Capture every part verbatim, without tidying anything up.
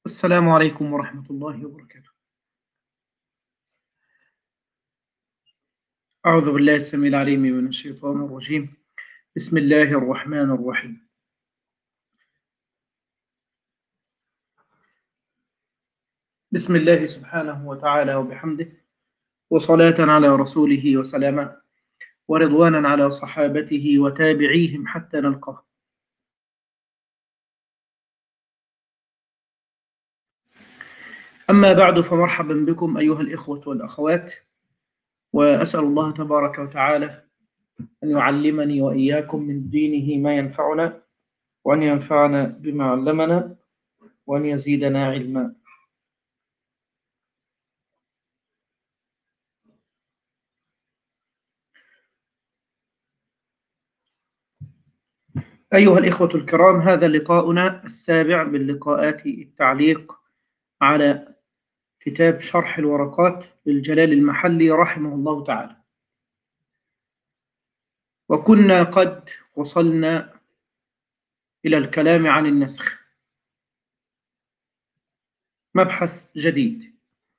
السلام عليكم ورحمة الله وبركاته. أعوذ بالله السميع العليم من الشيطان الرجيم. بسم الله الرحمن الرحيم. بسم الله سبحانه وتعالى وبحمده، وصلاة على رسوله وسلاما، ورضوانا على صحابته وتابعيهم حتى نلقاه. أما بعد، فمرحبا بكم أيها الإخوة والأخوات، وأسأل الله تبارك وتعالى أن يعلمني وإياكم من دينه ما ينفعنا، وأن ينفعنا بما علمنا، وأن يزيدنا علما. أيها الإخوة الكرام، هذا لقاؤنا السابع من لقاءات التعليق على كتاب شرح الورقات للجلال المحلي رحمه الله تعالى. وكنا قد وصلنا إلى الكلام عن النسخ، مبحث جديد.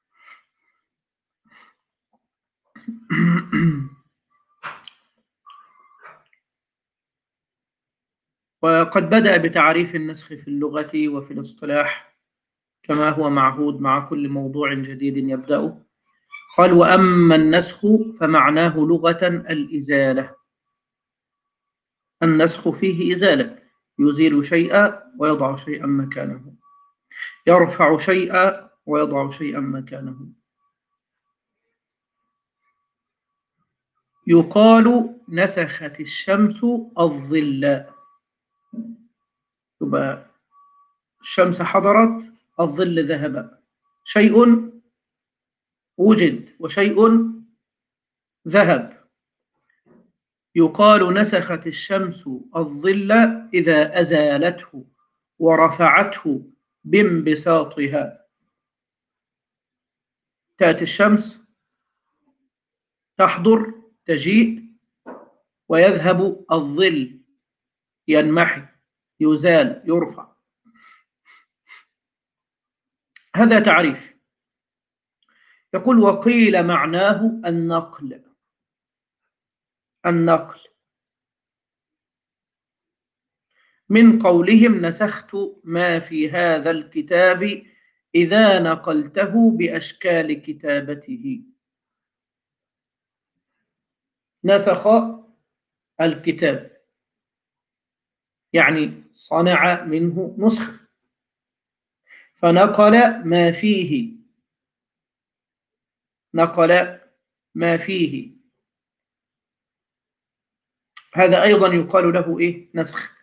وقد بدأ بتعريف النسخ في اللغة وفي الاصطلاح كما هو معهود مع كل موضوع جديد يبدأ. قال: وأما النسخ فمعناه لغة الإزالة. النسخ فيه إزالة، يزيل شيئا ويضع شيئا مكانه، يرفع شيئا ويضع شيئا مكانه. يقال نسخت الشمس الظل. يبقى الشمس حضرت، الظل ذهب. شيء وجد وشيء ذهب. يقال نسخت الشمس الظل إذا أزالته ورفعته بانبساطها. تأتي الشمس، تحضر، تجيء، ويذهب الظل، ينمحي، يزال، يرفع. هذا تعريف. يقول: وقيل معناه النقل. النقل من قولهم نسخت ما في هذا الكتاب إذا نقلته بأشكال كتابته. نسخ الكتاب يعني صنع منه نسخة، فنقل ما فيه. نقل ما فيه، هذا أيضا يقال له إيه؟ نسخ.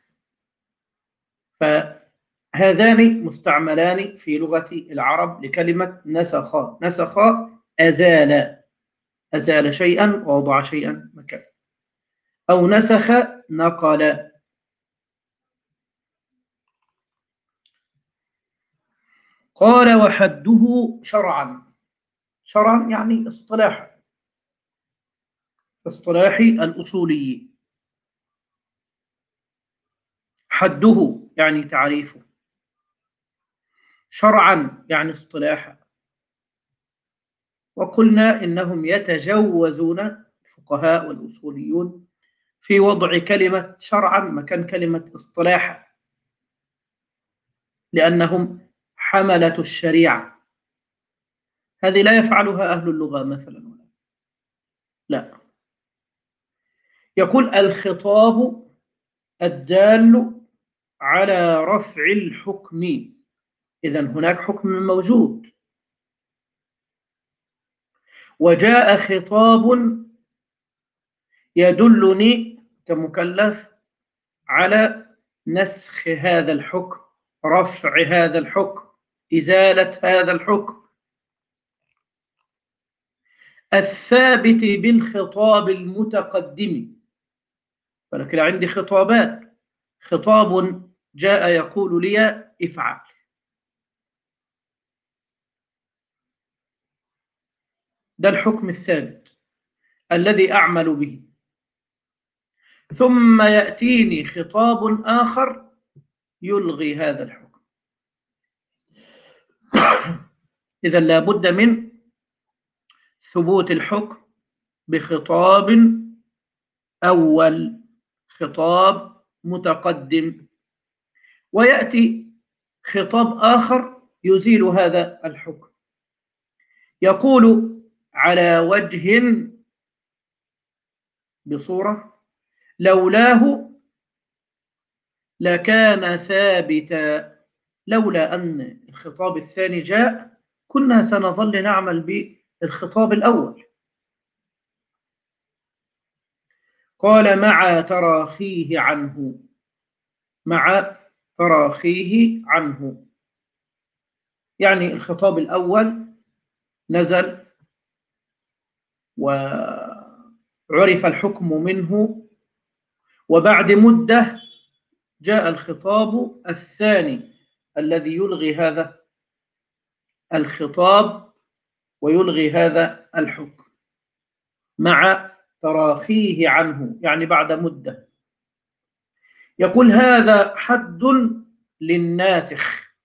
فهذان مستعملان في لغة العرب لكلمة نسخ. نسخ أزال، أزال شيئا ووضع شيئا مكانه. أو نسخ نقل. قال: وحده شرعا. شرعا يعني اصطلاحا، اصطلاح الأصولي. حده يعني تعريفه، شرعا يعني اصطلاحا. وقلنا إنهم يتجوزون الفقهاء والأصوليون في وضع كلمة شرعا مكان كلمة اصطلاحا، لأنهم حملة الشريعة. هذه لا يفعلها أهل اللغة مثلا، لا. يقول: الخطاب الدال على رفع الحكم. إذن هناك حكم موجود، وجاء خطاب يدلني كمكلف على نسخ هذا الحكم، رفع هذا الحكم، إزالة هذا الحكم. الثابت بالخطاب المتقدم. فلكن عندي خطابات. خطاب جاء يقول لي افعل، ده الحكم الثابت الذي أعمل به. ثم يأتيني خطاب آخر يلغي هذا الحكم. إذا لابد من ثبوت الحكم بخطاب أول، خطاب متقدم، ويأتي خطاب آخر يزيل هذا الحكم، يقول على وجه بصورة لولاه لكان ثابتا. لولا أن الخطاب الثاني جاء كنا سنظل نعمل بالخطاب الأول. قال مع تراخيه عنه، مع تراخيه عنه، يعني الخطاب الأول نزل وعرف الحكم منه، وبعد مدة جاء الخطاب الثاني الذي يلغي هذا الخطاب ويلغي هذا الحكم مع تراخيه عنه، يعني بعد مدة. يقول هذا حد للناسخ.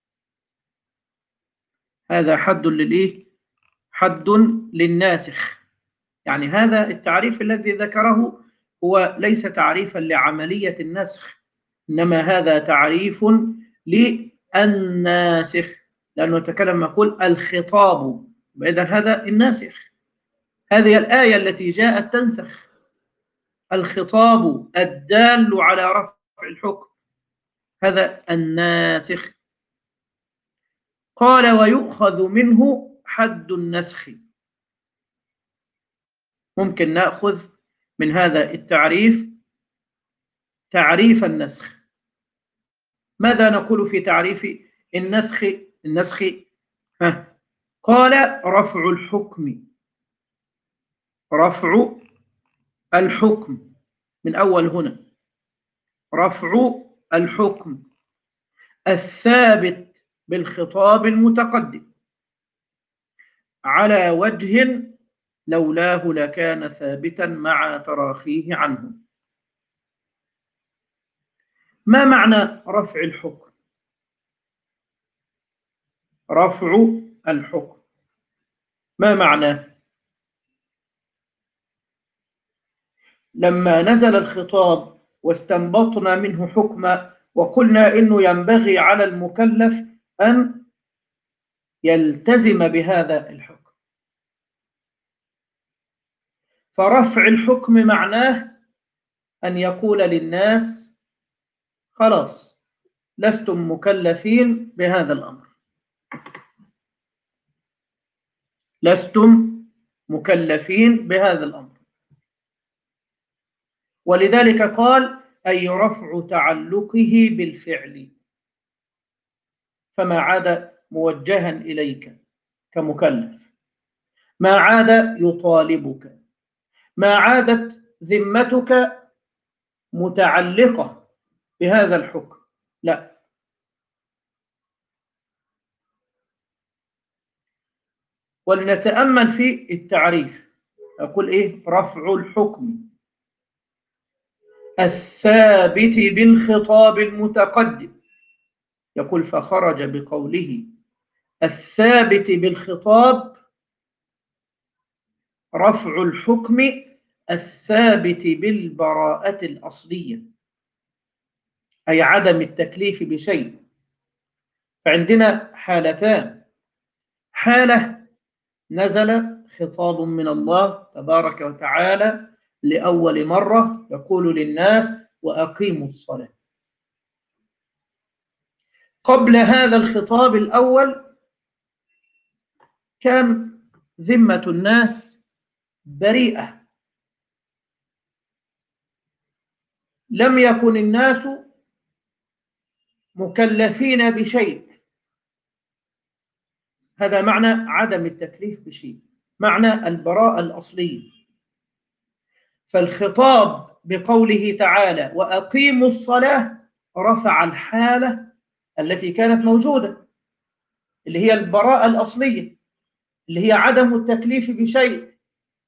هذا حد للإيه؟ حد للناسخ. يعني هذا التعريف الذي ذكره هو ليس تعريفا لعملية النسخ، إنما هذا تعريف للناسخ، لأنه يتكلم يقول الخطاب، إذا هذا الناسخ. هذه الآية التي جاءت تنسخ الخطاب الدال على رفع الحكم، هذا الناسخ. قال ويؤخذ منه حد النسخ. ممكن نأخذ من هذا التعريف تعريف النسخ. ماذا نقول في تعريف النسخ؟ النسخ ها. قال رفع الحكم، رفع الحكم من أول هنا، رفع الحكم الثابت بالخطاب المتقدم على وجه لولاه لكان ثابتا مع تراخيه عنه. ما معنى رفع الحكم؟ رفع الحكم ما معناه؟ لما نزل الخطاب واستنبطنا منه حكما وقلنا إنه ينبغي على المكلف أن يلتزم بهذا الحكم، فرفع الحكم معناه أن يقول للناس خلاص لستم مكلفين بهذا الأمر، لستم مكلفين بهذا الأمر. ولذلك قال أي رفع تعلقه بالفعل، فما عاد موجها إليك كمكلف، ما عاد يطالبك، ما عادت ذمتك متعلقة بهذا الحكم، لا. ولنتأمل في التعريف. أقول إيه؟ رفع الحكم الثابت بالخطاب المتقدم. يقول فخرج بقوله الثابت بالخطاب رفع الحكم الثابت بالبراءة الأصلية، أي عدم التكليف بشيء. فعندنا حالتان: حالة نزل خطاب من الله تبارك وتعالى لأول مرة يقول للناس وأقيموا الصلاة. قبل هذا الخطاب الأول كان ذمة الناس بريئة، لم يكن الناس مكلفين بشيء. هذا معنى عدم التكليف بشيء، معنى البراءة الأصلية. فالخطاب بقوله تعالى وأقيموا الصلاة رفع الحالة التي كانت موجودة، اللي هي البراءة الأصلية، اللي هي عدم التكليف بشيء.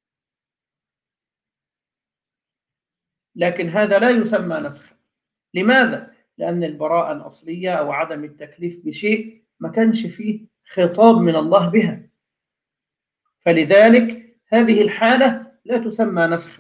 لكن هذا لا يسمى نسخا. لماذا؟ لأن البراءة الأصلية أو عدم التكليف بشيء ما كانش فيه خطاب من الله بها، فلذلك هذه الحالة لا تسمى نسخا.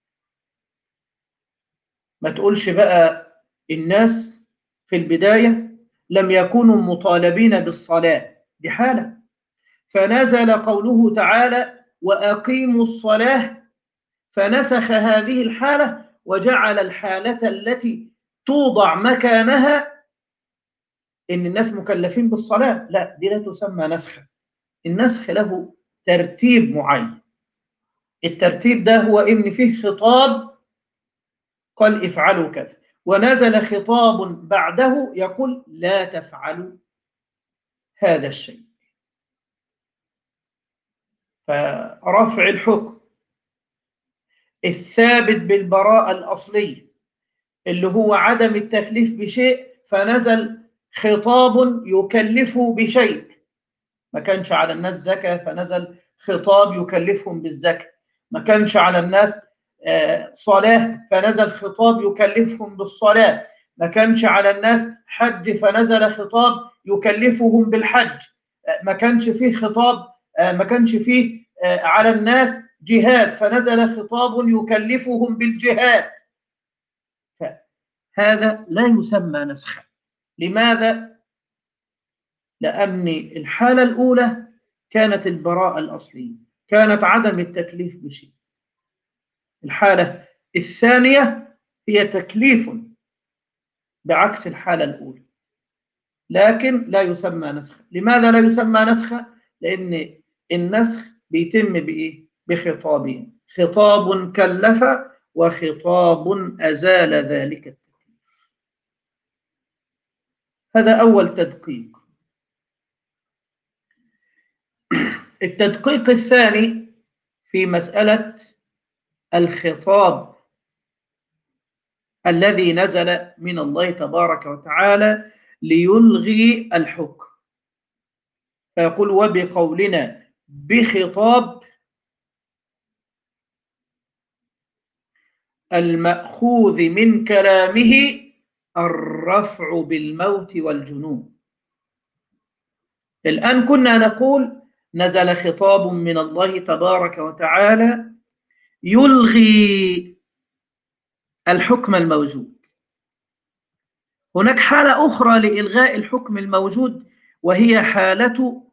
ما تقولش بقى الناس في البداية لم يكونوا مطالبين بالصلاة، دي حالة، فنزل قوله تعالى وأقيموا الصلاة فنسخ هذه الحالة وجعل الحالة التي توضع مكانها إن الناس مكلفين بالصلاة. لا، دي لا تسمى نسخا. النسخ له ترتيب معين، الترتيب ده هو إن فيه خطاب قال افعلوا كذا، ونزل خطاب بعده يقول لا تفعلوا هذا الشيء. فرفع الحكم الثابت بالبراءة الأصلية اللي هو عدم التكليف بشيء، فنزل خطاب يكلفه بشيء. ما كانش على الناس زكاة فنزل خطاب يكلفهم بالزكاة، ما كانش على الناس صلاة فنزل خطاب يكلفهم بالصلاة، ما كانش على الناس حج فنزل خطاب يكلفهم بالحج، ما كانش فيه خطاب ما كانش فيه على الناس جهاد فنزل خطاب يكلفهم بالجهاد. هذا لا يسمى نسخا. لماذا؟ لأن الحالة الأولى كانت البراءة الأصلية، كانت عدم التكليف بشيء. الحالة الثانية هي تكليف بعكس الحالة الأولى، لكن لا يسمى نسخا. لماذا لا يسمى نسخا؟ لأن النسخ بيتم بإيه؟ بخطابين، خطاب كلف وخطاب أزال ذلك التكليف. هذا أول تدقيق. التدقيق الثاني في مسألة الخطاب الذي نزل من الله تبارك وتعالى ليلغي الحكم، فيقول وبقولنا بخطاب المأخوذ من كلامه الرفع بالموت والجنون. الآن كنا نقول نزل خطاب من الله تبارك وتعالى يلغي الحكم الموجود. هناك حالة أخرى لإلغاء الحكم الموجود وهي حالة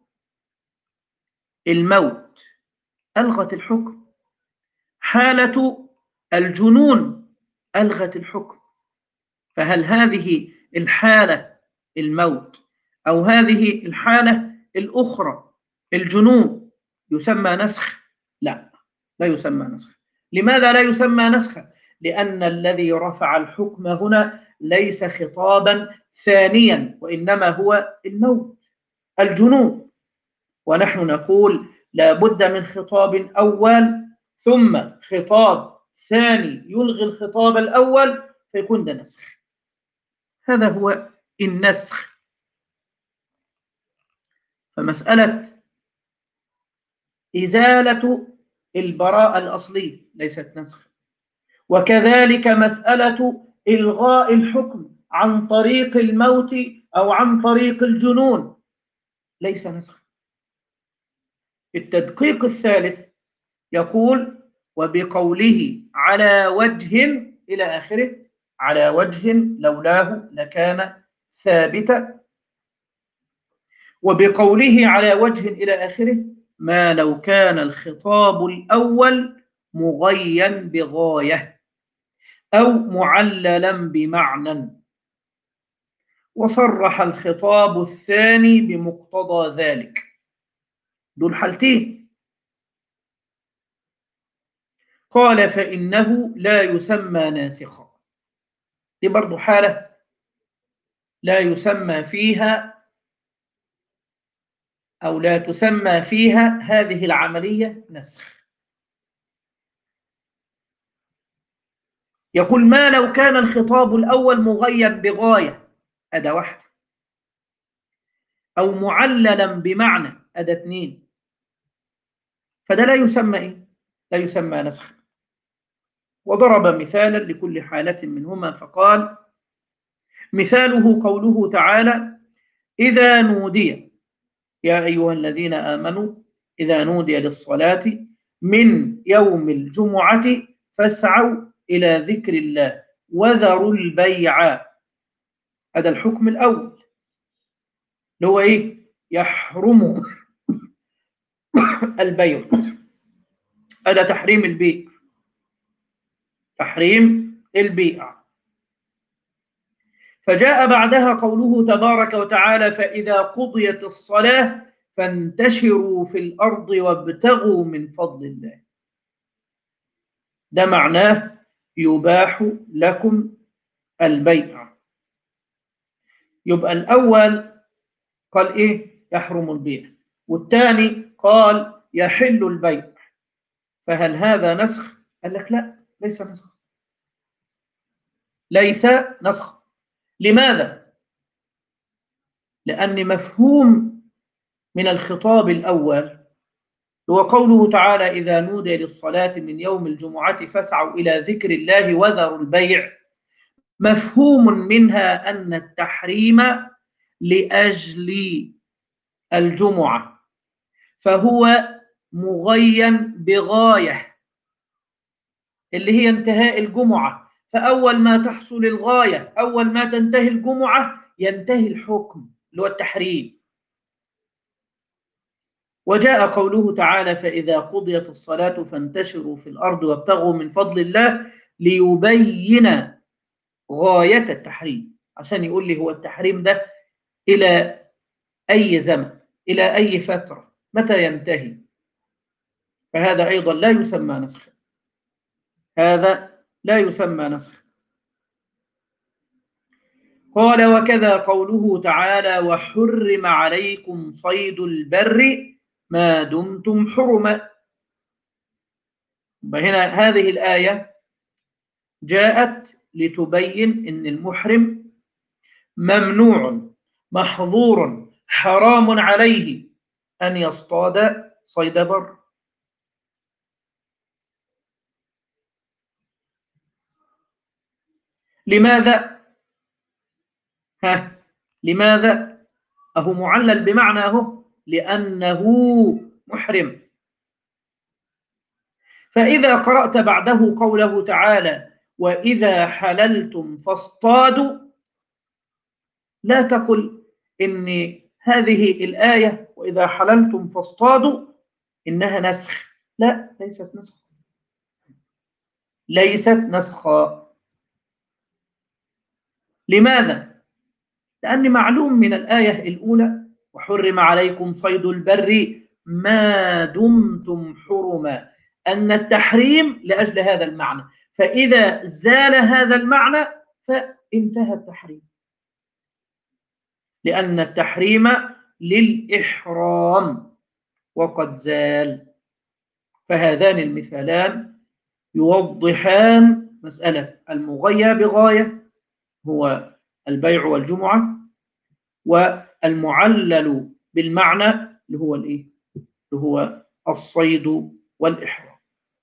الموت، ألغت الحكم. حالة الجنون ألغت الحكم. فهل هذه الحالة الموت أو هذه الحالة الأخرى الجنون يسمى نسخ؟ لا، لا يسمى نسخ. لماذا لا يسمى نسخا؟ لأن الذي رفع الحكم هنا ليس خطابا ثانيا، وإنما هو الموت الجنون. ونحن نقول لا بد من خطاب أول ثم خطاب ثاني يلغي الخطاب الأول فيكون ده نسخ. هذا هو النسخ. فمسألة إزالة البراءة الأصلية ليست نسخ، وكذلك مسألة إلغاء الحكم عن طريق الموت أو عن طريق الجنون ليس نسخ. التدقيق الثالث يقول وبقوله على وجه إلى آخره، على وجه لولاه لكان ثابتا، وبقوله على وجه إلى آخره ما لو كان الخطاب الأول مغيا بغاية أو معللا بمعنى وصرح الخطاب الثاني بمقتضى ذلك. دول حالتين. قال فإنه لا يسمى ناسخا. دي برضو حالة لا يسمى فيها أو لا تسمى فيها هذه العملية نسخ. يقول ما لو كان الخطاب الأول مغيب بغاية، أداة واحدة، أو معللا بمعنى، أداة اثنين، فده لا يسمى إيه؟ لا يسمى نسخ. وضرب مثالا لكل حالة منهما فقال مثاله قوله تعالى إذا نودي يا أيها الذين آمنوا إذا نودي للصلاة من يوم الجمعة فاسعوا إلى ذكر الله وذروا البيع. هذا الحكم الأول اللي هو إيه؟ يحرم البيع. هذا تحريم البيع، تحريم البيع. فجاء بعدها قوله تبارك وتعالى فإذا قضيت الصلاة فانتشروا في الأرض وابتغوا من فضل الله. ده معناه يباح لكم البيع. يبقى الأول قال إيه؟ يحرم البيع، والثاني قال يحل البيع. فهل هذا نسخ؟ قال لك لا، ليس نسخ، ليس نسخ. لماذا؟ لأن مفهوم من الخطاب الأول هو قوله تعالى إذا نودي للصلاة من يوم الجمعة فاسعوا إلى ذكر الله وذروا البيع، مفهوم منها أن التحريم لأجل الجمعة، فهو مغين بغاية اللي هي انتهاء الجمعة. فأول ما تحصل الغاية، أول ما تنتهي الجمعة، ينتهي الحكم اللي هو التحريم. وجاء قوله تعالى فإذا قضيت الصلاة فانتشروا في الأرض وابتغوا من فضل الله ليبين غاية التحريم، عشان يقول لي هو التحريم ده إلى أي زمن، إلى أي فترة، متى ينتهي. فهذا أيضا لا يسمى نسخ، هذا لا يسمى نسخ. قال وكذا قوله تعالى وحرم عليكم صيد البر ما دمتم حرما. هنا هذه الآية جاءت لتبين أن المحرم ممنوع محظور حرام عليه أن يصطاد صيد بر. لماذا؟ ها لماذا؟ أهو معلل بمعنى أهو لأنه محرم. فإذا قرأت بعده قوله تعالى وإذا حللتم فاصطادوا، لا تقل إن هذه الآية وإذا حللتم فاصطادوا إنها نسخ، لا، ليست نسخ، ليست نسخا. لماذا؟ لأن معلوم من الآية الأولى وحرم عليكم صيد البر ما دمتم حرما أن التحريم لأجل هذا المعنى، فإذا زال هذا المعنى فانتهى التحريم، لأن التحريم للإحرام وقد زال. فهذان المثالان يوضحان مسألة المغيى بغاية هو البيع والجمعة، والمعلل بالمعنى اللي هو الايه؟ اللي هو الصيد والإحرام.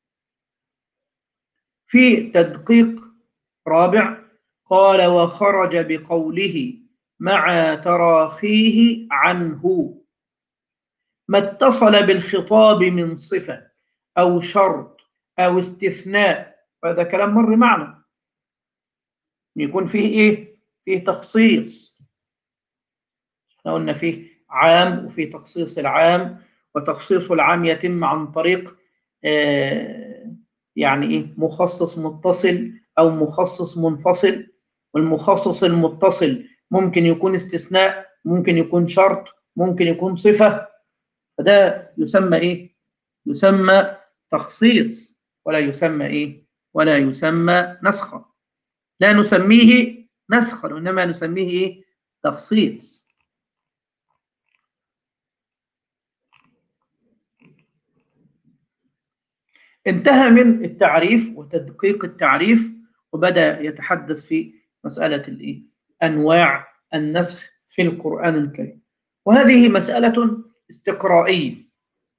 في تدقيق رابع قال وخرج بقوله مع تراخيه عنه ما اتصل بالخطاب من صفة أو شرط أو استثناء. هذا كلام مر معنا، يكون فيه إيه؟ فيه تخصيص. احنا قلنا فيه عام وفيه تخصيص العام، وتخصيص العام يتم عن طريق آه يعني إيه؟ مخصص متصل أو مخصص منفصل. والمخصص المتصل ممكن يكون استثناء، ممكن يكون شرط، ممكن يكون صفة. فده يسمى إيه؟ يسمى تخصيص، ولا يسمى إيه؟ ولا يسمى نسخا. لا نسميه نسخا، وإنما نسميه إيه؟ تخصيص. انتهى من التعريف وتدقيق التعريف، وبدأ يتحدث في مسألة الإيه؟ أنواع النسخ في القرآن الكريم. وهذه مسألة استقرائية،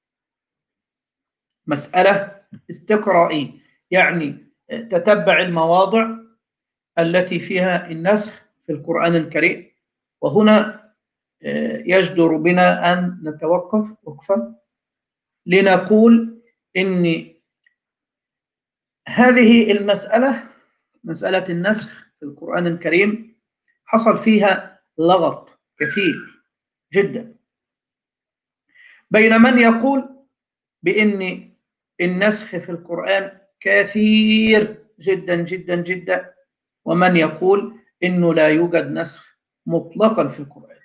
مسألة استقرائية، يعني تتبع المواضع التي فيها النسخ في القرآن الكريم. وهنا يجدر بنا أن نتوقف وقفة لنقول إن هذه المسألة، مسألة النسخ في القرآن الكريم، حصل فيها لغط كثير جدا بين من يقول بأن النسخ في القرآن كثير جدا جدا جدا، ومن يقول إنه لا يوجد نسخ مطلقا في القرآن.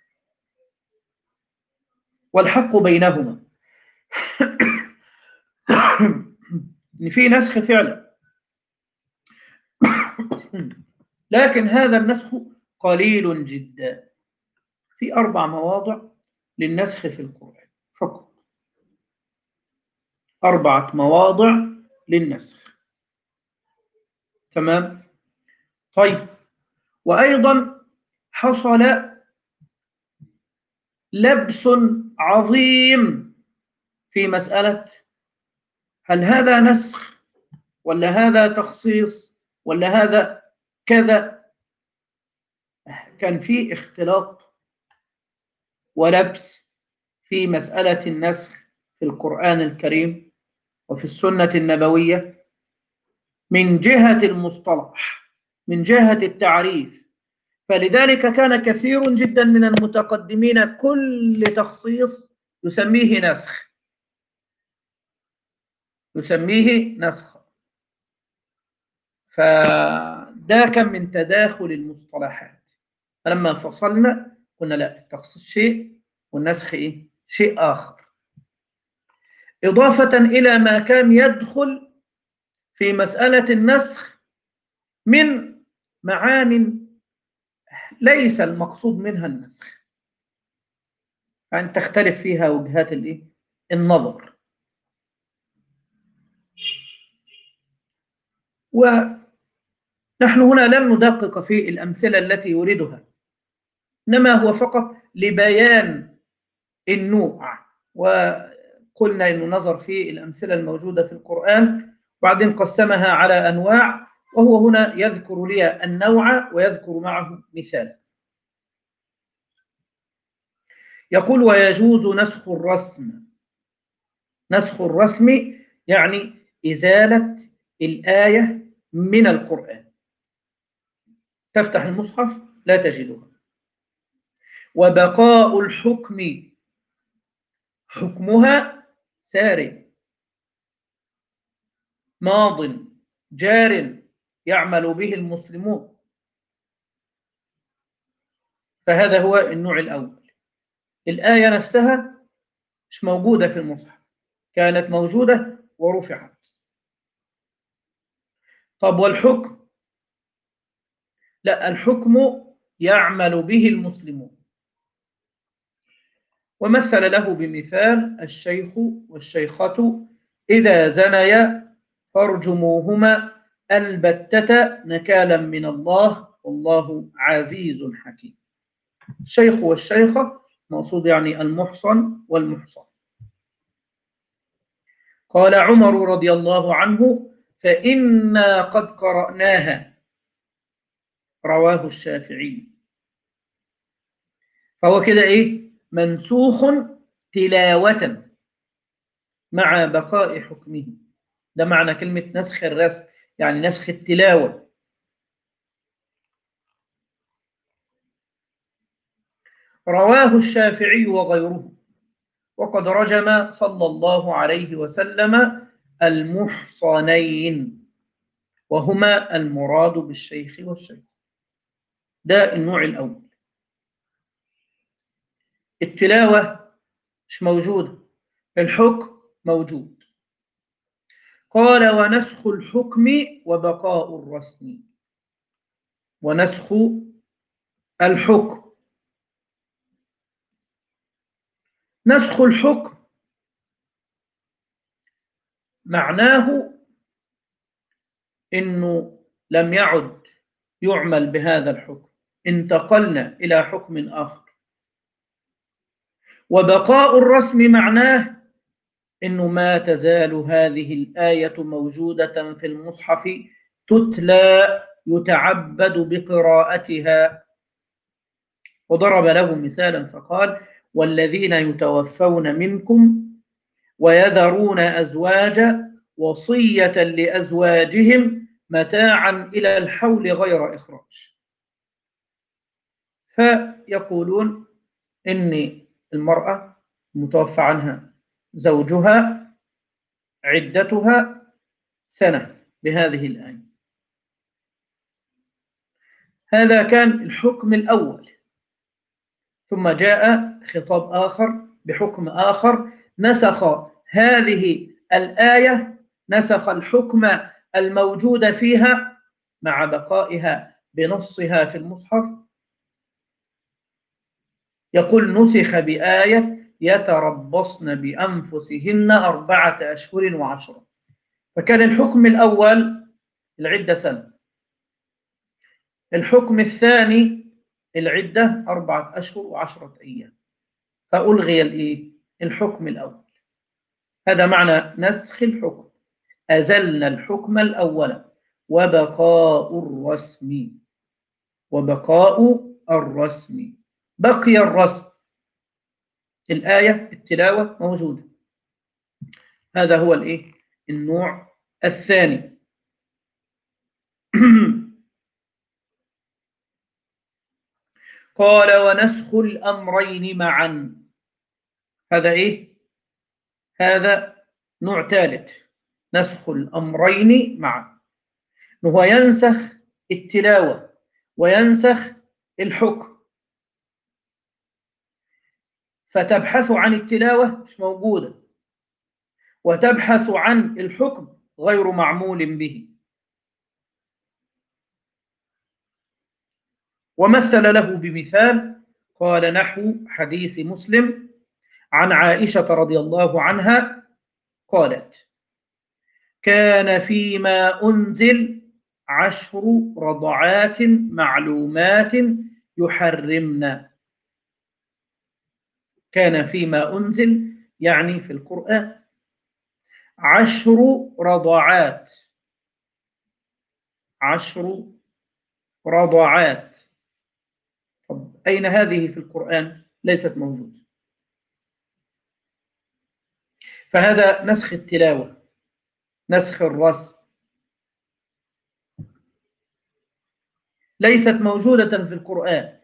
والحق بينهما إن في نسخ فعلا، لكن هذا النسخ قليل جدا، في أربع مواضع للنسخ في القرآن فقط، أربعة مواضع للنسخ. تمام؟ طيب، وأيضا حصل لبس عظيم في مسألة هل هذا نسخ ولا هذا تخصيص ولا هذا كذا. كان في اختلاط ولبس في مسألة النسخ في القرآن الكريم وفي السنة النبوية من جهة المصطلح، من جهة التعريف. فلذلك كان كثير جدا من المتقدمين كل تخصيص يسميه نسخ، يسميه نسخ. فده كان من تداخل المصطلحات. فلما فصلنا قلنا لا، التخصيص شيء والنسخ إيه؟ شيء آخر، إضافة إلى ما كان يدخل في مسألة النسخ من معان ليس المقصود منها النسخ، أن تختلف فيها وجهات النظر. ونحن هنا لم ندقق في الأمثلة التي يريدها، إنما هو فقط لبيان النوع. وقلنا إنه نظر في الأمثلة الموجودة في القرآن وبعدين قسمها على أنواع، وهو هنا يذكر لي النوع ويذكر معه مثال. يقول ويجوز نسخ الرسم. نسخ الرسم يعني إزالة الآية من القرآن، تفتح المصحف لا تجدها. وبقاء الحكم، حكمها سار ماض جار يعمل به المسلمون. فهذا هو النوع الأول. الآية نفسها مش موجودة في المصحف، كانت موجودة ورفعت. طب والحكم؟ لا، الحكم يعمل به المسلمون. ومثل له بمثال الشيخ والشيخة إذا زنيا فارجموهما البتة نكالا من الله والله عزيز حكيم. الشيخ والشيخة مقصود يعني المحصن والمحصن. قال عمر رضي الله عنه فإنا قد قرأناها، رواه الشافعي. فهو كده إيه؟ منسوخ تلاوة مع بقاء حكمه. ده معنى كلمة نسخ الرسم، يعني نسخ التلاوة. رواه الشافعي وغيره. وقد رجم صلى الله عليه وسلم المحصنين، وهما المراد بالشيخ والشيخ. ده النوع الأول. التلاوة مش موجودة، الحكم موجود. قال ونسخ الحكم وبقاء الرسم. ونسخ الحكم، نسخ الحكم معناه إنه لم يعد يعمل بهذا الحكم، انتقلنا إلى حكم آخر. وبقاء الرسم معناه إنه ما تزال هذه الآية موجودة في المصحف تتلى، يتعبد بقراءتها وضرب له مثالا فقال: والذين يتوفون منكم ويذرون أزواجا وصية لأزواجهم متاعا إلى الحول غير إخراج. فيقولون إن المرأة متوفى عنها زوجها عدتها سنة بهذه الآية. هذا كان الحكم الأول، ثم جاء خطاب آخر بحكم آخر نسخ هذه الآية، نسخ الحكم الموجود فيها مع بقائها بنصها في المصحف. يقول: نسخ بآية يتربصن بأنفسهن أربعة أشهر وعشرة. فكان الحكم الأول العدة سنة، الحكم الثاني العدة أربعة أشهر وعشرة أيام، فألغي الإيه؟ الحكم الأول. هذا معنى نسخ الحكم، أزلنا الحكم الأول. وبقاء الرسم، وبقاء الرسم، بقي الرسم، الآية التلاوة موجودة. هذا هو الإيه؟ النوع الثاني. قال: ونسخ الأمرين معا. هذا إيه؟ هذا نوع ثالث، نسخ الأمرين معا. هو ينسخ التلاوة وينسخ الحكم، فتبحث عن التلاوة مش موجودة، وتبحث عن الحكم غير معمول به. ومثل له بمثال، قال: نحو حديث مسلم عن عائشة رضي الله عنها قالت: كان فيما أنزل عشر رضعات معلومات يحرمن. كان فيما أنزل يعني في القرآن عشر رضعات، عشر رضعات. طب أين هذه في القرآن؟ ليست موجودة. فهذا نسخ التلاوة، نسخ الرسم، ليست موجودة في القرآن.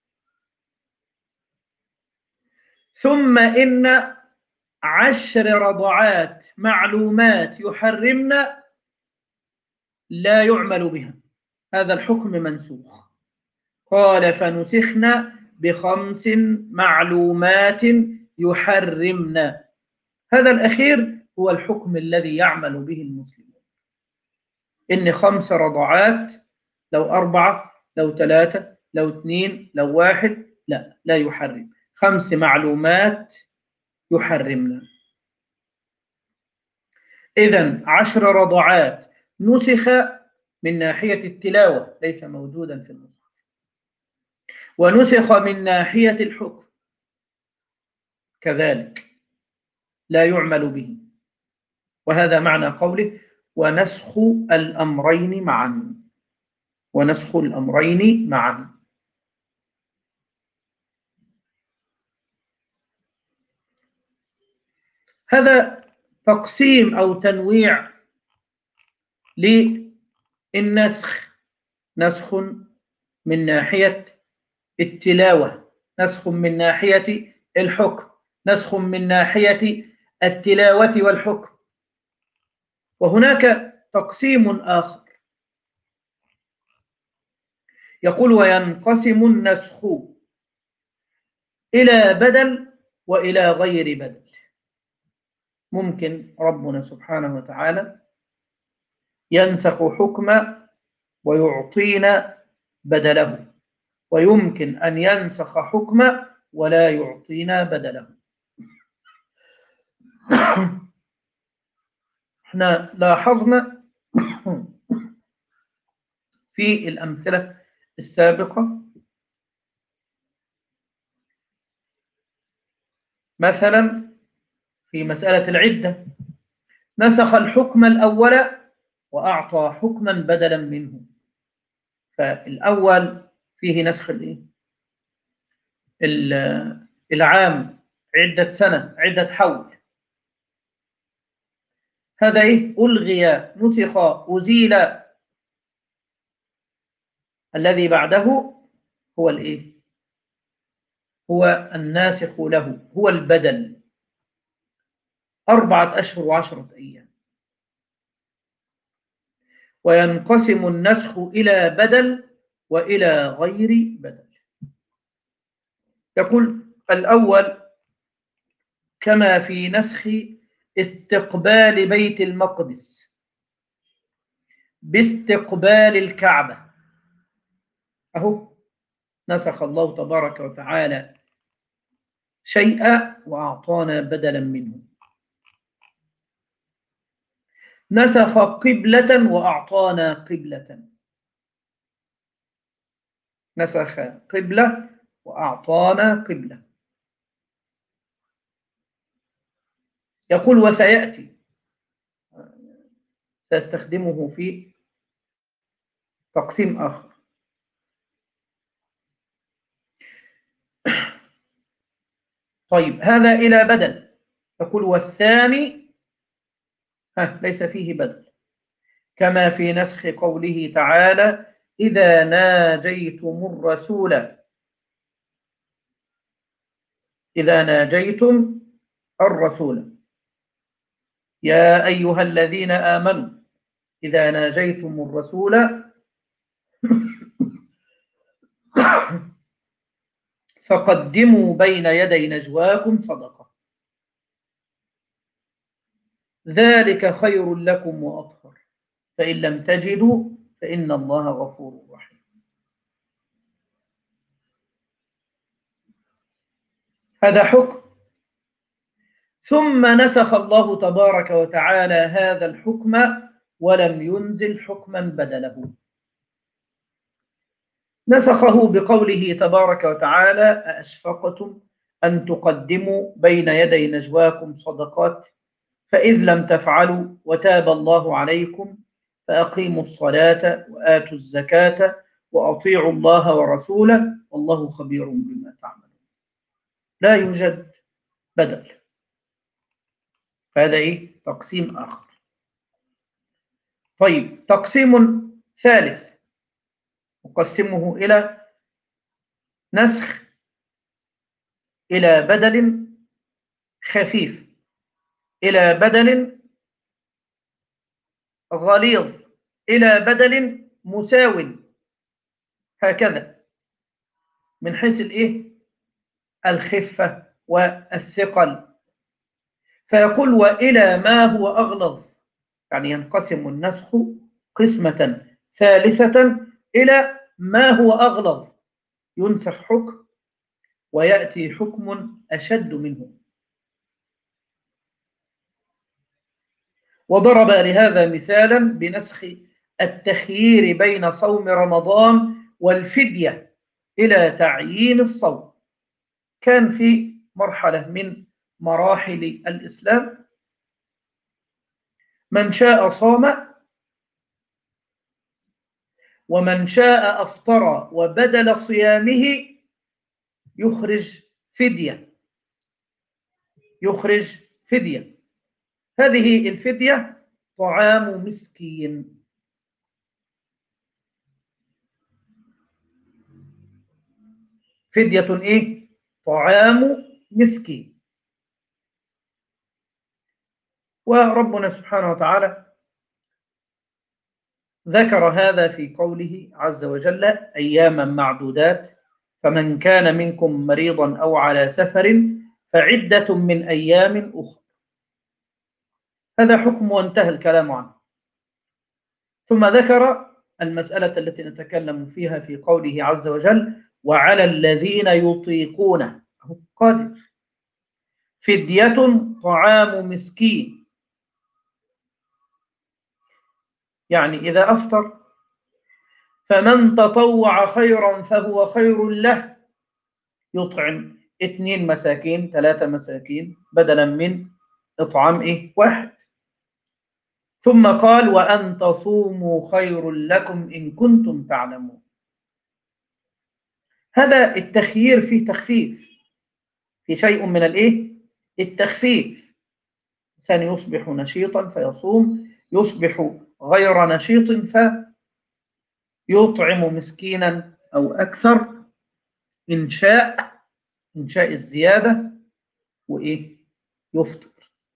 ثم إن عشر رضعات معلومات يحرمن لا يعمل بها، هذا الحكم منسوخ. قال: فنسخنا بخمس معلومات يحرمن. هذا الأخير هو الحكم الذي يعمل به المسلمون، إن خمس رضعات، لو أربعة لو ثلاثة لو اثنين لو واحد، لا لا يحرم، خمس معلومات يحرمنا. إذن عشر رضعات نسخ من ناحية التلاوة، ليس موجودا في المصحف، ونسخ من ناحية الحكم كذلك لا يعمل به. وهذا معنى قوله: ونسخ الأمرين معا، ونسخ الأمرين معا. هذا تقسيم أو تنويع للنسخ، نسخ من ناحية التلاوة، نسخ من ناحية الحكم، نسخ من ناحية التلاوة والحكم. وهناك تقسيم آخر يقول: وينقسم النسخ إلى بدل وإلى غير بدل. ممكن ربنا سبحانه وتعالى ينسخ حكما ويعطينا بدله، ويمكن أن ينسخ حكما ولا يعطينا بدله. احنا لاحظنا في الأمثلة السابقة مثلا في مسألة العدة نسخ الحكم الأول وأعطى حكما بدلا منه. فالأول فيه نسخ الإيه؟ العام عدة سنة عدة حول، هذا إيه؟ ألغي، نسخ، أزيل. الذي بعده هو الإيه؟ هو الناسخ له، هو البدل، أربعة أشهر وعشرة أيام. وينقسم النسخ إلى بدل وإلى غير بدل. يقول الأول: كما في نسخ استقبال بيت المقدس باستقبال الكعبة. أهو نسخ الله تبارك وتعالى شيئا وأعطانا بدلا منه. نسخ قبلة وأعطانا قبلة. نسخ قبلة وأعطانا قبلة. يقول: وسيأتي، سيستخدمه في تقسيم آخر. طيب، هذا إلى بدل. يقول: والثاني ها ليس فيه بدل، كما في نسخ قوله تعالى: إذا ناجيتم الرسول إذا ناجيتم الرسول يا أيها الذين آمنوا إذا ناجيتم الرسول فقدموا بين يدي نجواكم صدقة، ذلك خير لكم وأطهر، فإن لم تجدوا فإن الله غفور رحيم. هذا حكم، ثم نسخ الله تبارك وتعالى هذا الحكم ولم ينزل حكما بدله. نسخه بقوله تبارك وتعالى: أأشفقتم أن تقدموا بين يدي نجواكم صدقات فإذ لم تفعلوا وتاب الله عليكم فأقيموا الصلاة وآتوا الزكاة وأطيعوا الله ورسوله والله خبير بما تعملون. لا يوجد بدل. فهذا إيه؟ تقسيم آخر. طيب، تقسيم ثالث نقسمه إلى نسخ إلى بدل خفيف إلى بدل غليظ إلى بدل مساو، هكذا من حيث الإيه؟ الخفة والثقل. فيقول: وإلى ما هو أغلظ، يعني ينقسم النسخ قسمة ثالثة إلى ما هو أغلظ، ينسخ حكم ويأتي حكم أشد منه. وضرب لهذا مثالا بنسخ التخيير بين صوم رمضان والفدية إلى تعيين الصوم. كان في مرحلة من مراحل الإسلام من شاء صام ومن شاء أفطر، وبدل صيامه يخرج فدية يخرج فدية هذه الفدية طعام مسكين. فدية إيه؟ طعام مسكين. وربنا سبحانه وتعالى ذكر هذا في قوله عز وجل: أياما معدودات، فمن كان منكم مريضا أو على سفر فعدة من أيام أخرى. هذا حكم وانتهى الكلام عنه. ثم ذكر المسألة التي نتكلم فيها في قوله عز وجل: وعلى الذين يطيقونه قادر فدية طعام مسكين. يعني إذا أفطر فمن تطوع خيرا فهو خير له، يطعم اثنين مساكين ثلاثة مساكين بدلا من إطعام إيه؟ واحد. ثم قال: وأن تصوموا خير لكم إن كنتم تعلمون. هذا التخيير فيه تخفيف، في شيء من الإيه؟ التخفيف. الإنسان يصبح نشيطا فيصوم، يصبح غير نشيط فيطعم مسكينا أو أكثر، إن شاء إن شاء الزيادة، وإيه؟ يفطر.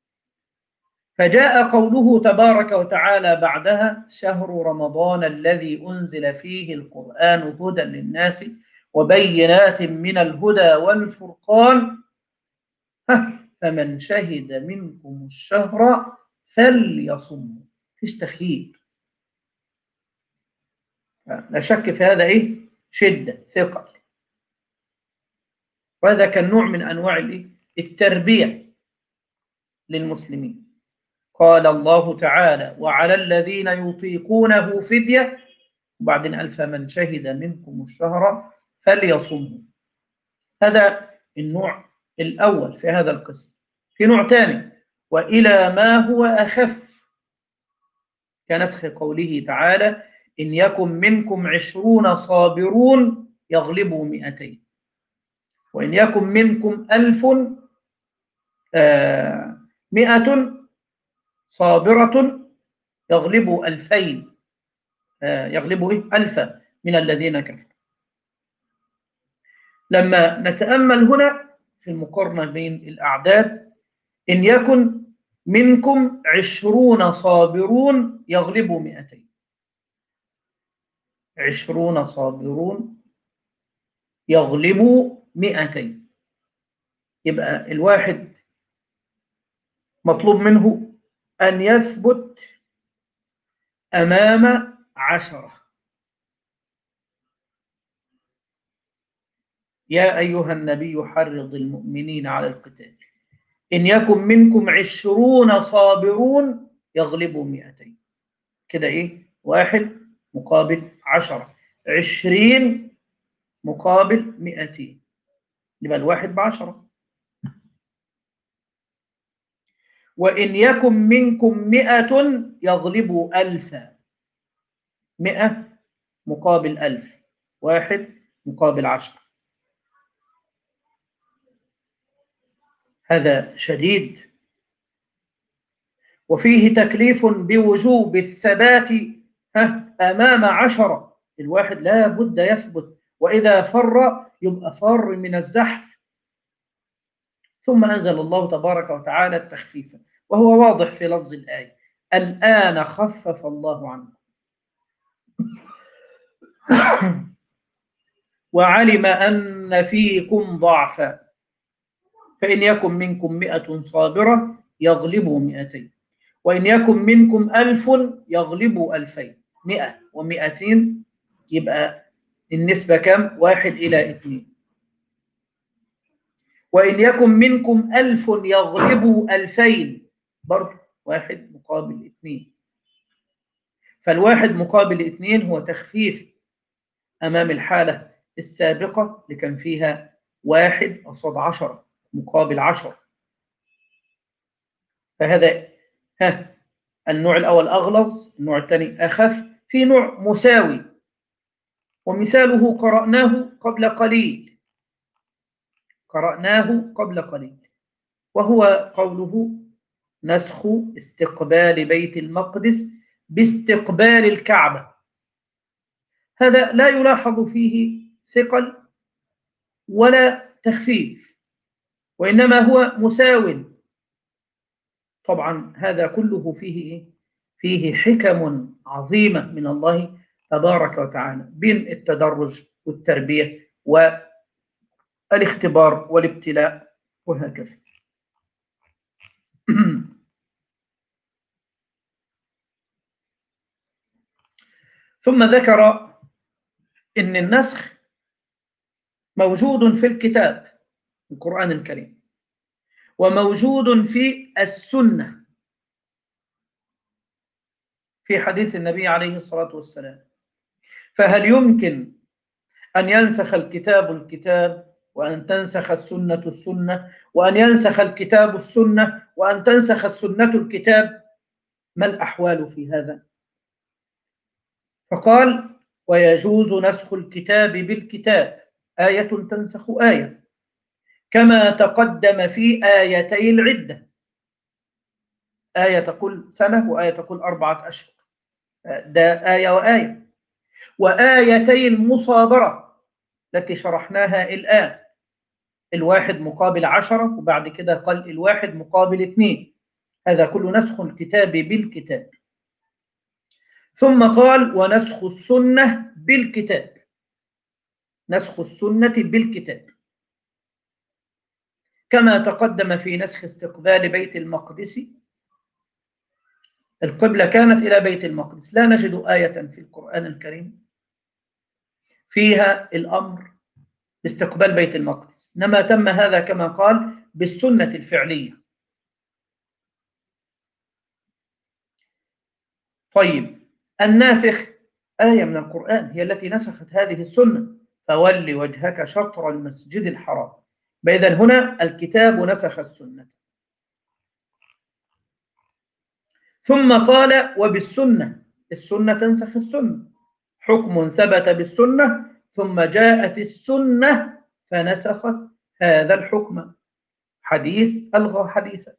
فجاء قوله تبارك وتعالى بعدها: شهر رمضان الذي أنزل فيه القرآن هدى للناس وبينات من الهدى والفرقان فمن شهد منكم الشهر فليصمه. مفيش تخيير، لا شك في هذا. إيه؟ شدة، ثقل. وهذا كان نوع من أنواع الإيه؟ التربية للمسلمين. قال الله تعالى: وعلى الذين يطيقونه فدية، وبعدين قال: فمن شهد منكم الشهر فليصمه. هذا النوع الأول في هذا القسم. في نوع ثاني: وإلى ما هو أخف، كنسخ قوله تعالى: إن يكن منكم عشرون صابرون يغلبوا مئتين، وإن يكن منكم ألف آه مئة صابرة يغلبوا ألفين، آه يغلبوا إيه؟ ألفا من الذين كفروا. لما نتأمل هنا في المقارنة بين الأعداد: إن يكن منكم عشرون صابرون يغلبوا مئتين، عشرون صابرون يغلبوا مئتين، يبقى الواحد مطلوب منه أن يثبت أمام عشرة. يا أيها النبي حرض المؤمنين على القتال، إن يكن منكم عشرون صابرون يغلبوا مئتين. كده إيه؟ واحد مقابل عشرة، عشرين مقابل مئتين، يبقى الواحد بعشرة. وإن يكن منكم مئة يغلبوا ألفا، مئة مقابل ألف، واحد مقابل عشرة. هذا شديد، وفيه تكليف بوجوب الثبات أمام عشرة. الواحد لا بد يثبت، وإذا فر يبقى فر من الزحف. ثم أنزل الله تبارك وتعالى التخفيف، وهو واضح في لفظ الآية: الآن خفف الله عنكم وعلم أن فيكم ضعفا، فإن يكن منكم مئة صابرة يغلبوا مئتين، وإن يكن منكم ألف يغلبوا ألفين. مئة ومئتين يبقى النسبة كم؟ واحد إلى اثنين. وإن يكن منكم ألف يغلبوا ألفين، برضه واحد مقابل اثنين. فالواحد مقابل اثنين هو تخفيف أمام الحالة السابقة اللي كان فيها واحد قصاد عشرة مقابل عشرة. فهذا ها النوع الأول أغلظ، النوع الثاني أخف، في نوع مساوي، ومثاله قرأناه قبل قليل، قرأناه قبل قليل وهو قوله: نسخ استقبال بيت المقدس باستقبال الكعبة. هذا لا يلاحظ فيه ثقل ولا تخفيف، وإنما هو مساو. طبعا هذا كله فيه إيه؟ فيه حكم عظيمة من الله تبارك وتعالى بين التدرج والتربية والاختبار والابتلاء وهكذا. ثم ذكر إن النسخ موجود في الكتاب القرآن الكريم، وموجود في السنة في حديث النبي عليه الصلاة والسلام. فهل يمكن أن ينسخ الكتاب الكتاب، وأن تنسخ السنة السنة، وأن ينسخ الكتاب السنة، وأن تنسخ السنة الكتاب؟ ما الأحوال في هذا؟ فقال: ويجوز نسخ الكتاب بالكتاب آية تنسخ آية، كما تقدم في آيتي العدة، آية تقول سنة وآية تقول أربعة أشهر، ده آية وآية. وآيتي المصابرة التي شرحناها الآن، الواحد مقابل عشرة، وبعد كده قال الواحد مقابل اثنين، هذا كله نسخ الكتاب بالكتاب. ثم قال ونسخ السنة بالكتاب، نسخ السنة بالكتاب، كما تقدم في نسخ استقبال بيت المقدس. القبلة كانت إلى بيت المقدس، لا نجد آية في القرآن الكريم فيها الأمر باستقبال بيت المقدس، إنما تم هذا كما قال بالسنة الفعلية. طيب، الناسخ آية من القرآن هي التي نسخت هذه السنة، فول وجهك شطر المسجد الحرام. فإذا هنا الكتاب نسخ السنة. ثم قال وبالسنة، السنة تنسخ السنة، حكم ثبت بالسنة ثم جاءت السنة فنسخت هذا الحكم، حديث ألغى حديثا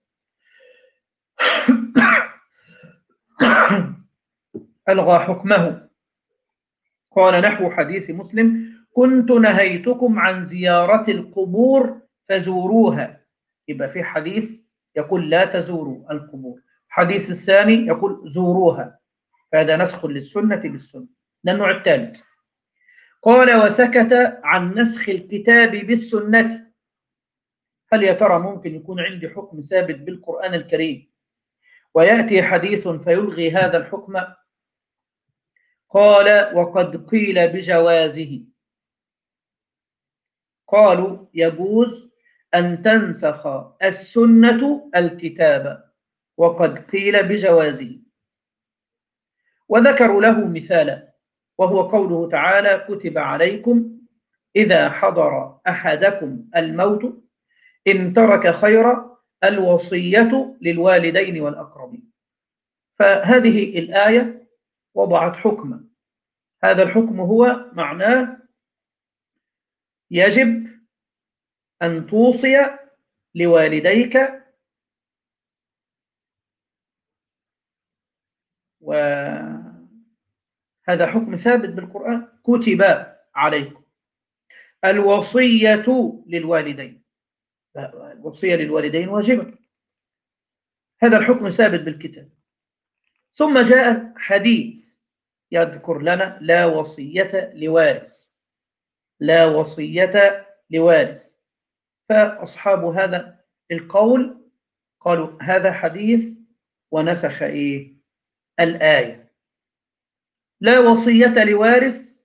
ألغى حكمه. قال نحو حديث مسلم كنت نهيتكم عن زيارة القبور فزوروها، يبقى في حديث يقول لا تزوروا القبور، حديث الثاني يقول زوروها، فهذا نسخ للسنة بالسنة. ده النوع الثالث. قال وسكت عن نسخ الكتاب بالسنة، هل يا ترى ممكن يكون عندي حكم ثابت بالقرآن الكريم ويأتي حديث فيلغي هذا الحكم؟ قال وقد قيل بجوازه، قالوا يجوز أن تنسخ السنة الكتاب، وقد قيل بجوازه، وذكروا له مثالا، وهو قوله تعالى كتب عليكم إذا حضر أحدكم الموت إن ترك خيرا الوصية للوالدين والأقربين. فهذه الآية وضعت حكما، هذا الحكم هو معناه يجب أن توصي لوالديك، وهذا حكم ثابت بالقرآن، كتب عليكم الوصية للوالدين، الوصية للوالدين واجبة، هذا الحكم ثابت بالكتاب. ثم جاء حديث يذكر لنا لا وصية لوارث، لا وصية لوارث، فأصحاب هذا القول قالوا هذا حديث ونسخ إيه؟ الآية. لا وصية لوارث،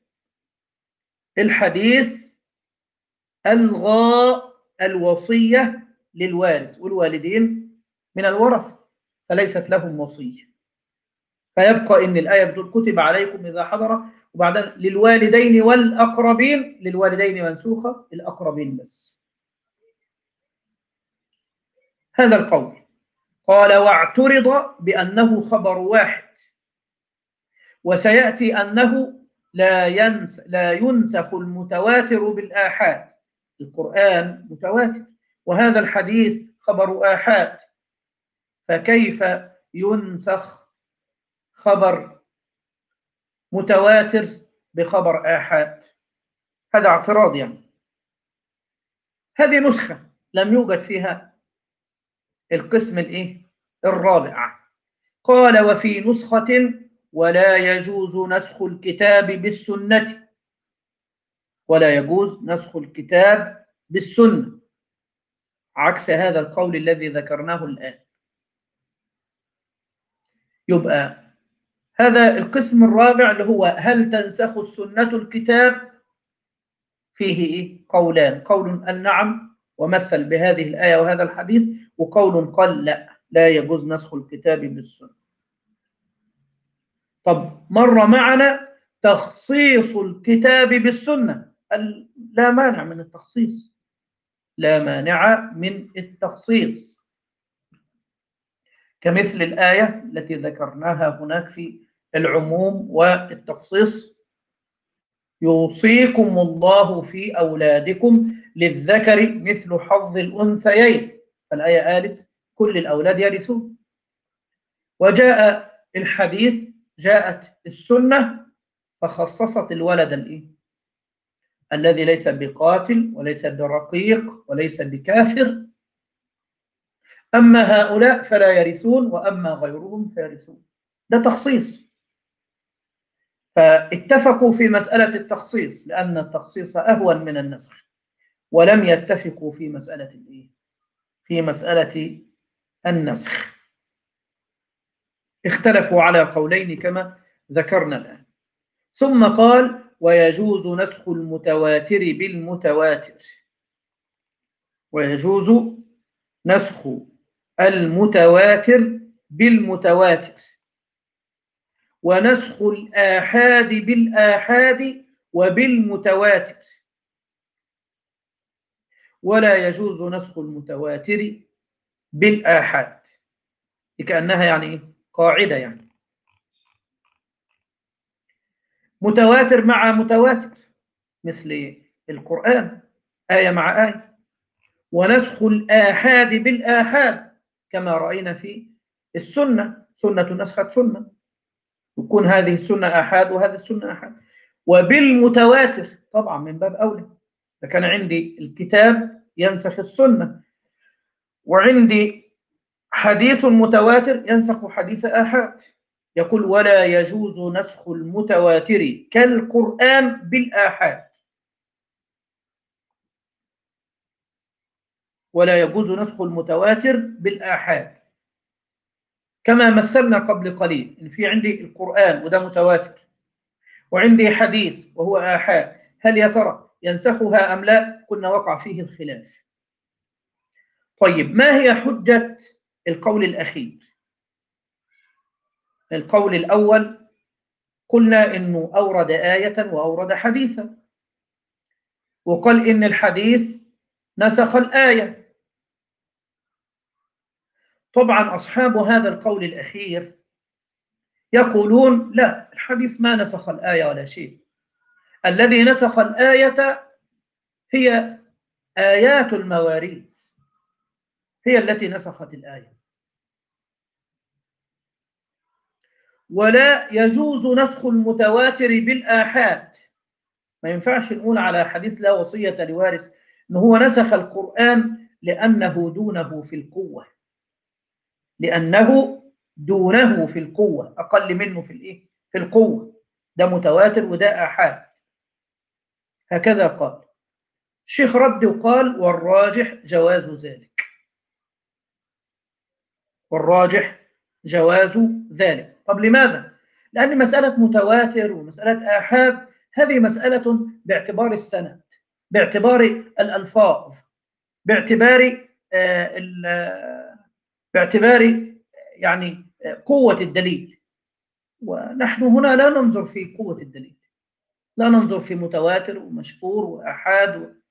الحديث ألغى الوصية للوارث، والوالدين من الورثة فليست لهم وصية، فيبقى إن الآية بتقول كتب عليكم إذا حضر، وبعدين للوالدين والأقربين، للوالدين منسوخة، الأقربين بس. هذا القول. قال واعترض بأنه خبر واحد، وسيأتي أنه لا ينس لا ينسخ المتواتر بالآحاد، القرآن متواتر وهذا الحديث خبر آحاد، فكيف ينسخ خبر متواتر بخبر آحاد؟ هذا اعتراض يعني. هذه نسخة لم يوجد فيها القسم الايه الرابع. قال وفي نسخة ولا يجوز نسخ الكتاب بالسنة، ولا يجوز نسخ الكتاب بالسنة، عكس هذا القول الذي ذكرناه الآن. يبقى هذا القسم الرابع اللي هو هل تنسخ السنة الكتاب، فيه إيه؟ قولان، قول قال نعم ومثل بهذه الآية وهذا الحديث، وقول قال لا لا يجوز نسخ الكتاب بالسنة. طب مر معنا تخصيص الكتاب بالسنة، لا مانع من التخصيص، لا مانع من التخصيص، كمثل الآية التي ذكرناها هناك في العموم والتخصيص، يوصيكم الله في أولادكم للذكر مثل حظ الأنثيين. فالآية قالت كل الأولاد يرثون. وجاء الحديث، جاءت السنة فخصصت الولد الإيه؟ الذي ليس بقاتل وليس برقيق وليس بكافر. أما هؤلاء فلا يرثون وأما غيرهم فيرثون. ده تخصيص. فاتفقوا في مسألة التخصيص لأن التخصيص أهون من النسخ، ولم يتفقوا في مسألة الإيه؟ في مسألة النسخ. اختلفوا على قولين كما ذكرنا الآن. ثم قال ويجوز نسخ المتواتر بالمتواتر. ويجوز نسخ المتواتر بالمتواتر، ونسخ الآحاد بالآحاد وبالمتواتر، ولا يجوز نسخ المتواتر بالآحاد. كأنها يعني قاعدة، يعني متواتر مع متواتر مثل القرآن آية مع آية. ونسخ الآحاد بالآحاد كما رأينا في السنة، سنة نسخت سنة، يكون هذه السنة آحاد وهذه السنة آحاد. وبالمتواتر طبعا من باب أولى، إذا كان عندي الكتاب ينسخ السنة، وعندي حديث متواتر ينسخ حديث آحاد. يقول ولا يجوز نسخ المتواتر كالقرآن بالآحاد. ولا يجوز نسخ المتواتر بالآحاد، كما مثلنا قبل قليل إن في عندي القرآن وده متواتر، وعندي حديث وهو آحاد، هل يا ترى ينسخها أم لا؟ قلنا وقع فيه الخلاف. طيب ما هي حجة القول الأخير؟ القول الأول قلنا إنه أورد آية وأورد حديثا، وقال إن الحديث نسخ الآية. طبعا أصحاب هذا القول الأخير يقولون لا، الحديث ما نسخ الآية ولا شيء، الذي نسخ الآية هي آيات المواريث، هي التي نسخت الآية. ولا يجوز نسخ المتواتر بالآحاد. ما ينفعش نقول على حديث لا وصية لوارث إن هو نسخ القرآن لأنه دونه في القوة، لأنه دونه في القوة، أقل منه في الإيه؟ في القوة. ده متواتر وده آحاد. هكذا قال الشيخ رد وقال والراجح جواز ذلك. والراجح جواز ذلك. طب لماذا؟ لأن مسألة متواتر ومسألة آحاد هذه مسألة باعتبار السند، باعتبار الألفاظ، باعتبار آه باعتبار يعني قوة الدليل. ونحن هنا لا ننظر في قوة الدليل، لا ننظر في متواتر ومشهور وآحاد و...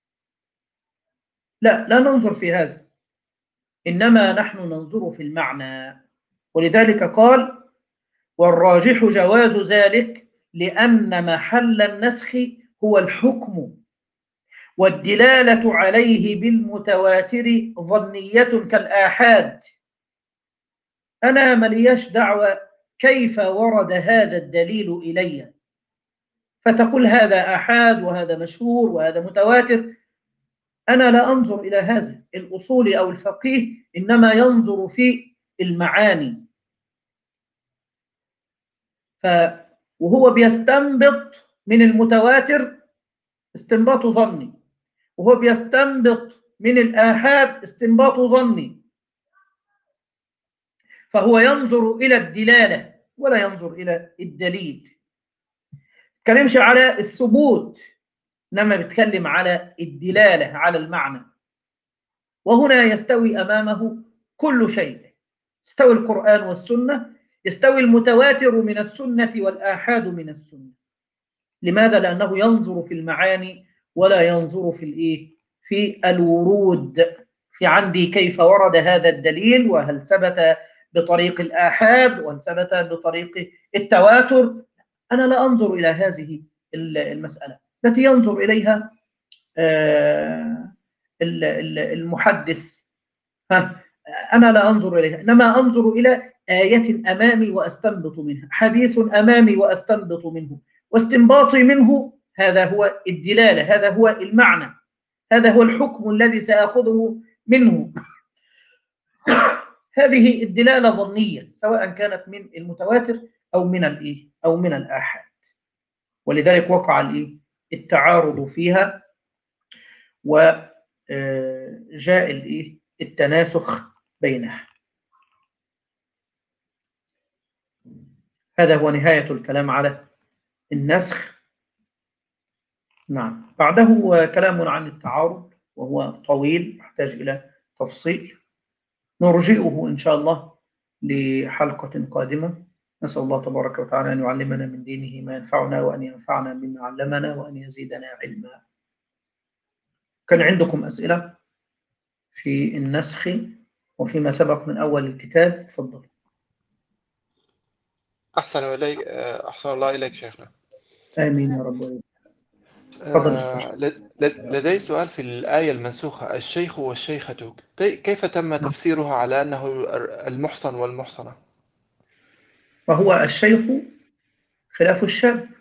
لا لا ننظر في هذا، إنما نحن ننظر في المعنى. ولذلك قال والراجح جواز ذلك لأن محل النسخ هو الحكم، والدلالة عليه بالمتواتر ظنية كالآحاد. أنا ملياش دعوة كيف ورد هذا الدليل إلي، فتقول هذا آحاد وهذا مشهور وهذا متواتر. أنا لا أنظر إلى هذا، الأصولي أو الفقيه إنما ينظر في المعاني. ف وهو بيستنبط من المتواتر استنباط ظني، وهو بيستنبط من الآحاد استنباط ظني. فهو ينظر إلى الدلالة ولا ينظر إلى الدليل. بيتكلمش على الثبوت، إنما بيتكلم على الدلالة، على المعنى. وهنا يستوي أمامه كل شيء، يستوي القرآن والسنة، يستوي المتواتر من السنة والآحاد من السنة. لماذا؟ لأنه ينظر في المعاني ولا ينظر في الإيه؟ في الورود. في عندي كيف ورد هذا الدليل، وهل ثبت بطريق الآحاد وهل ثبت بطريق التواتر. أنا لا أنظر إلى هذه المسألة التي ينظر إليها المحدث. ها أنا لا أنظر إليها، إنما أنظر إلى آية أمامي وأستنبط منها، حديث أمامي وأستنبط منه، واستنباطي منه هذا هو الدلالة، هذا هو المعنى، هذا هو الحكم الذي سأخذه منه. هذه الدلالة ظنية سواء كانت من المتواتر أو من الإيه أو من الآحاد، ولذلك وقع الإيه التعارض فيها، وجاء الإيه التناسخ بينها. هذا هو نهاية الكلام على النسخ. نعم، بعده كلام عن التعارض وهو طويل يحتاج إلى تفصيل، نرجئه إن شاء الله لحلقة قادمة. نسأل الله تبارك وتعالى أن يعلمنا من دينه ما ينفعنا، وأن ينفعنا بما علمنا، وأن يزيدنا علما. كان عندكم أسئلة في النسخ وفيما سبق من أول الكتاب؟ تفضل. أحسن إليك أحسن الله إليك شيخنا. آمين يا رب. تفضل شيخنا. لدي سؤال في الآية المنسوخة، الشيخ والشيخة، كيف تم تفسيرها على أنه المحصن والمحصنة؟ وهو الشيخ خلاف الشاب.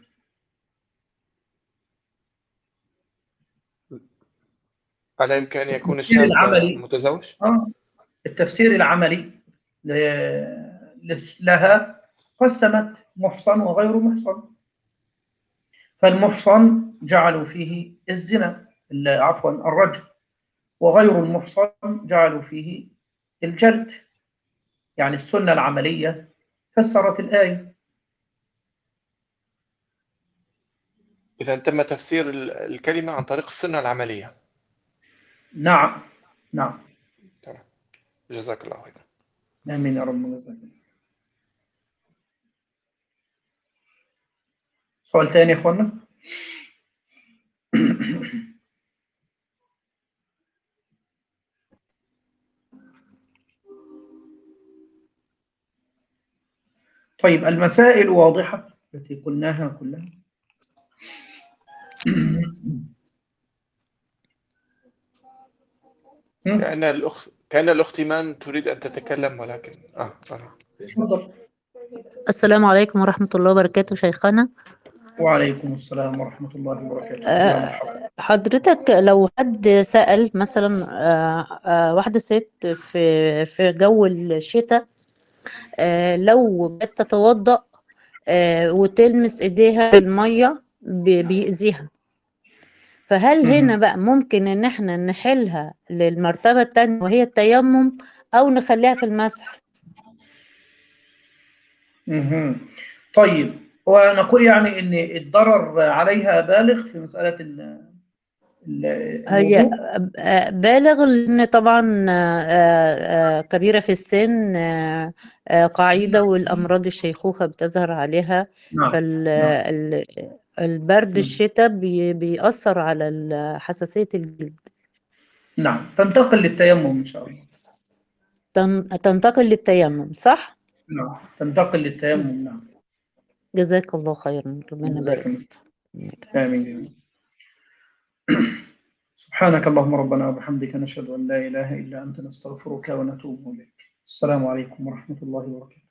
هل يمكن أن يكون الشاب متزوج؟ آه التفسير العملي لها قسمت محصن وغير محصن، فالمحصن جعلوا فيه الزنا عفوا الرجم، وغير المحصن جعلوا فيه الجلد. يعني السنة العملية فسرت الآية. إذا تم تفسير الكلمة عن طريق السنة العملية. نعم نعم. تمام، جزاك الله خيرا. آمين يا رب. جزاك الله. سؤال ثاني يا اخوانا؟ طيب، المسائل واضحة التي قلناها كلها. كأن الأخت كأن الأخت إيمان تريد أن تتكلم، ولكن آه آه تفضل. السلام عليكم ورحمة الله وبركاته شيخنا. وعليكم السلام ورحمة الله وبركاته. أه حضرتك لو حد سأل مثلا أه أه واحدة ست في في جو الشتاء، أه لو جت تتوضأ أه وتلمس ايديها بالمية بيأذيها، فهل هنا بقى ممكن ان احنا نحلها للمرتبة الثانية وهي التيمم، او نخليها في المسح؟ طيب، ونقول يعني ان الضرر عليها بالغ في مسألة الوضوء؟ هي بالغ لأن طبعا كبيرة في السن، قاعدة، والأمراض الشيخوخة بتظهر عليها. نعم. فالبرد الشتاء بيأثر على حساسية الجلد. نعم، تنتقل للتيمم إن شاء الله. تنتقل للتيمم، صح؟ نعم، تنتقل للتيمم. نعم. جزاك الله خيرا، ربنا يبارك. آمين. سبحانك اللهم ربنا وبحمدك، نشهد أن لا إله إلا أنت، نستغفرك ونتوب إليك. السلام عليكم ورحمة الله وبركاته.